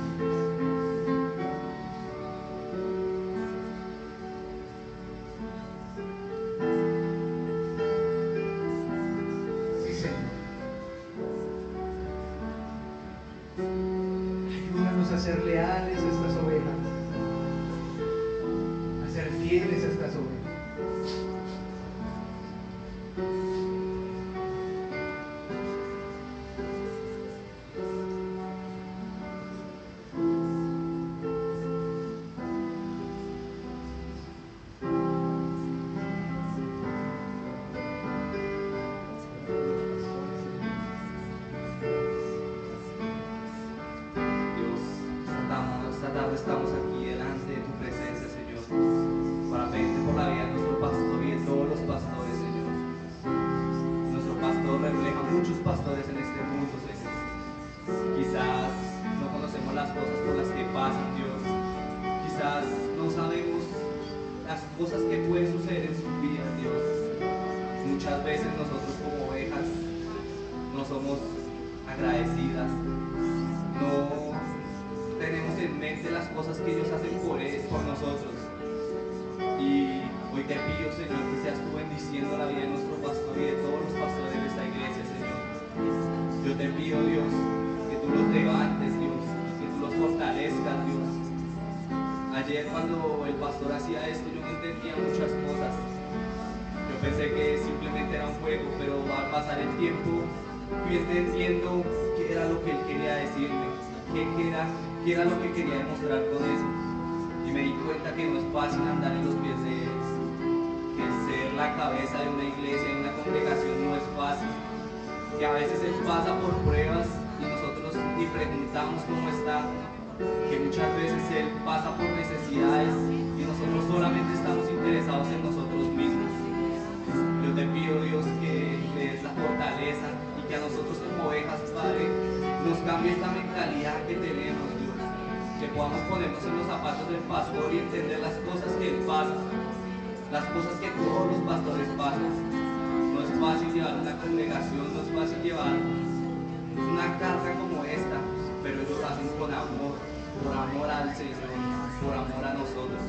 A ser leales a estas ovejas, a ser fieles a estas ovejas. Estamos aquí delante de tu presencia, Señor, para pedirte por la vida de nuestro pastor y de todos los pastores, Señor. Nuestro pastor refleja muchos pastores en este mundo, Señor. Quizás no conocemos las cosas por las que pasan, Dios. Quizás no sabemos las cosas que pueden suceder en su vida, Dios. Muchas veces nosotros como ovejas no somos agradecidas. No tenemos en mente las cosas que ellos hacen por nosotros. Y hoy te pido, Señor, que seas tú bendiciendo la vida de nuestro pastor y de todos los pastores de esta iglesia, Señor. Yo te pido, Dios, que tú los levantes, Dios, que tú los fortalezcas, Dios. Ayer cuando el pastor hacía esto, yo no entendía muchas cosas. Yo pensé que simplemente era un juego, pero al pasar el tiempo fui entendiendo qué era lo que él quería decirme, qué era lo que quería demostrar con eso. Y me di cuenta que no es fácil andar en los pies de él, que ser la cabeza de una iglesia, de una congregación no es fácil, que a veces él pasa por pruebas y nosotros ni preguntamos cómo está, que muchas veces él pasa por necesidades y nosotros solamente estamos interesados en nosotros mismos. Yo te pido, Dios, que le des la fortaleza y que a nosotros como ovejas, Padre, nos cambie esta mentalidad que tenemos, Dios, que podamos ponernos en los zapatos del pastor y entender las cosas que él pasa, las cosas que todos los pastores pasan. No es fácil llevar una congregación, no es fácil llevar una carga como esta, pero ellos lo hacen con amor, por amor al Señor, por amor a nosotros.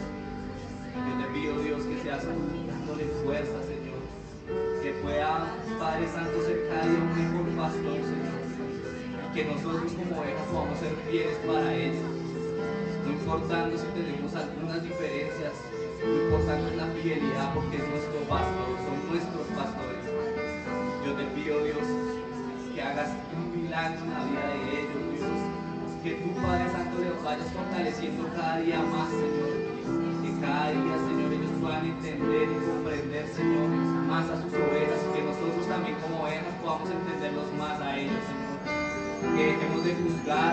Yo te pido, Dios, que seas tú dándole fuerza, Señor, que pueda, Padre Santo, ser cada día un mejor pastor, Señor, que nosotros como ovejas podamos ser fieles para ellos, no importando si tenemos algunas diferencias, lo importante es la fidelidad, porque es nuestro pastor, son nuestros pastores. Yo te pido, Dios, que hagas un milagro en la vida de ellos, Dios, que tú, Padre Santo, les vayas fortaleciendo cada día más, Señor, que cada día, Señor, ellos puedan entender y comprender, Señor, más a sus ovejas, y que nosotros también como ovejas podamos entenderlos más a ellos, Señor, que dejemos de juzgar,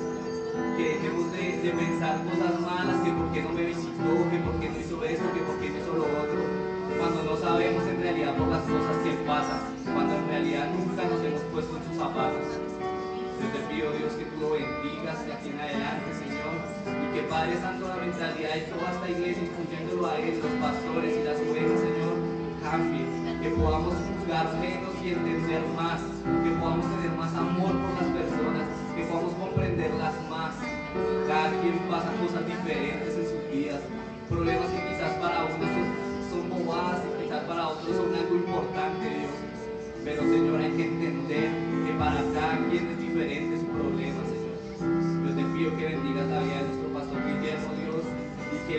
que dejemos de pensar cosas malas, que por qué no me visitó, que por qué no hizo esto, que por qué no hizo lo otro, cuando no sabemos en realidad por las cosas que pasan, cuando en realidad nunca nos hemos puesto en sus zapatos. Yo te pido, Dios, que tú lo bendigas de aquí en adelante, Señor, y que, Padre Santo, la mentalidad de toda esta iglesia, incluyéndolo a él, los pastores y las ovejas, Señor, cambie, que podamos juzgar menos y entender más, que podamos tener más amor por las personas, que podamos comprenderlas más. Cada quien pasa cosas diferentes en sus vidas, problemas que quizás para unos son bobadas y quizás para otros son algo importante, Dios. Pero, Señor, hay que entender que para cada quien es diferente su problema, Señor. Yo te pido que bendigas la vida de nuestro pastor Guillermo, Dios, y que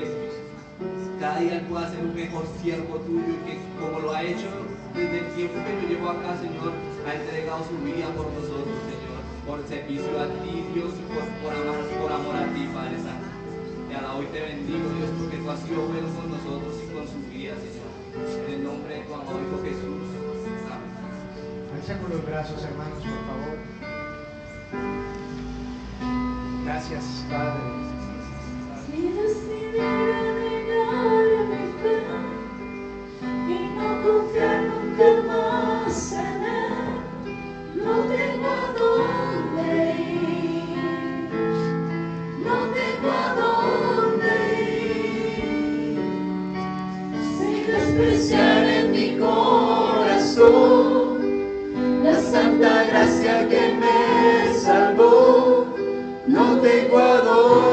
cada día él pueda ser un mejor siervo tuyo, y que como lo ha hecho desde el tiempo que yo llevo acá, Señor, ha entregado su vida por nosotros, Señor, por servicio a ti, Dios, y por amor a ti, Padre Santo. Y ahora hoy te bendigo, Dios, porque tú has sido bueno con nosotros y con su vida, Señor. En el nombre de tu amado Hijo Jesús. Amén. Alcemos los brazos, hermanos, por favor. Gracias, Padre. Si decidiera negar mi fe y no confiar nunca más en él, no tengo a dónde ir, no tengo a dónde ir, sin despreciar en mi corazón la santa gracia que me salvó, no tengo a dónde